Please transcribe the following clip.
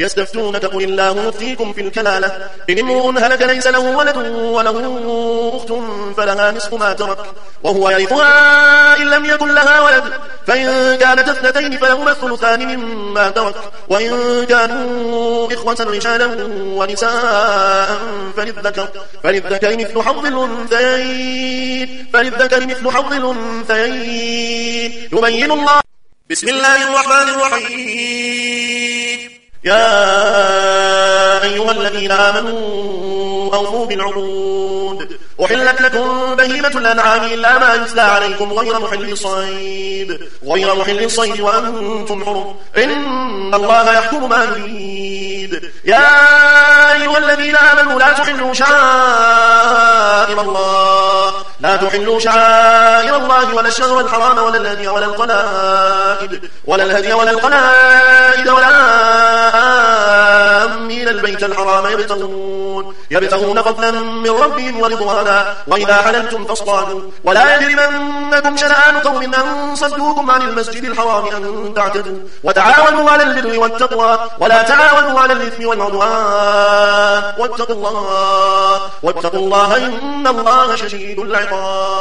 يستفتونك قل الله يفتيكم في الكلالة إن امرؤ هلك ليس له ولد وله أخت فلها نصف ما ترك وهو يرثها إن لم يكن لها ولد فإن كانت اثنتين فلهما الثلثان مما ترك وإن كانوا إخوة رجالا ونساء فللذكر مثل حظ الأنثيين يبين الله. بسم الله الرحمن الرحيم. يا أيها الذين آمنوا أوفوا بالعقود أحلت لكم بهيمة الأنعام إلا ما يتلى عليكم غير محل الصيد وأنتم حرم إن الله يحكم ما يريد. يا أيها الذين آمنوا لا تحلوا شعائر الله ولا الشهر والحرام ولا الهدي ولا القلائد ولا آمين البيت الحرام يبتغون فضلا من ربهم ورضوانا وإذا حللتم فاصطادوا ولا يجرمنكم شنآن قوم أن صدوكم عن المسجد الحرام أن تعتدوا وتعاونوا على البر والتقوى ولا تعاونوا على الإثم والعدوان واتقوا الله إن الله شديد العقاب.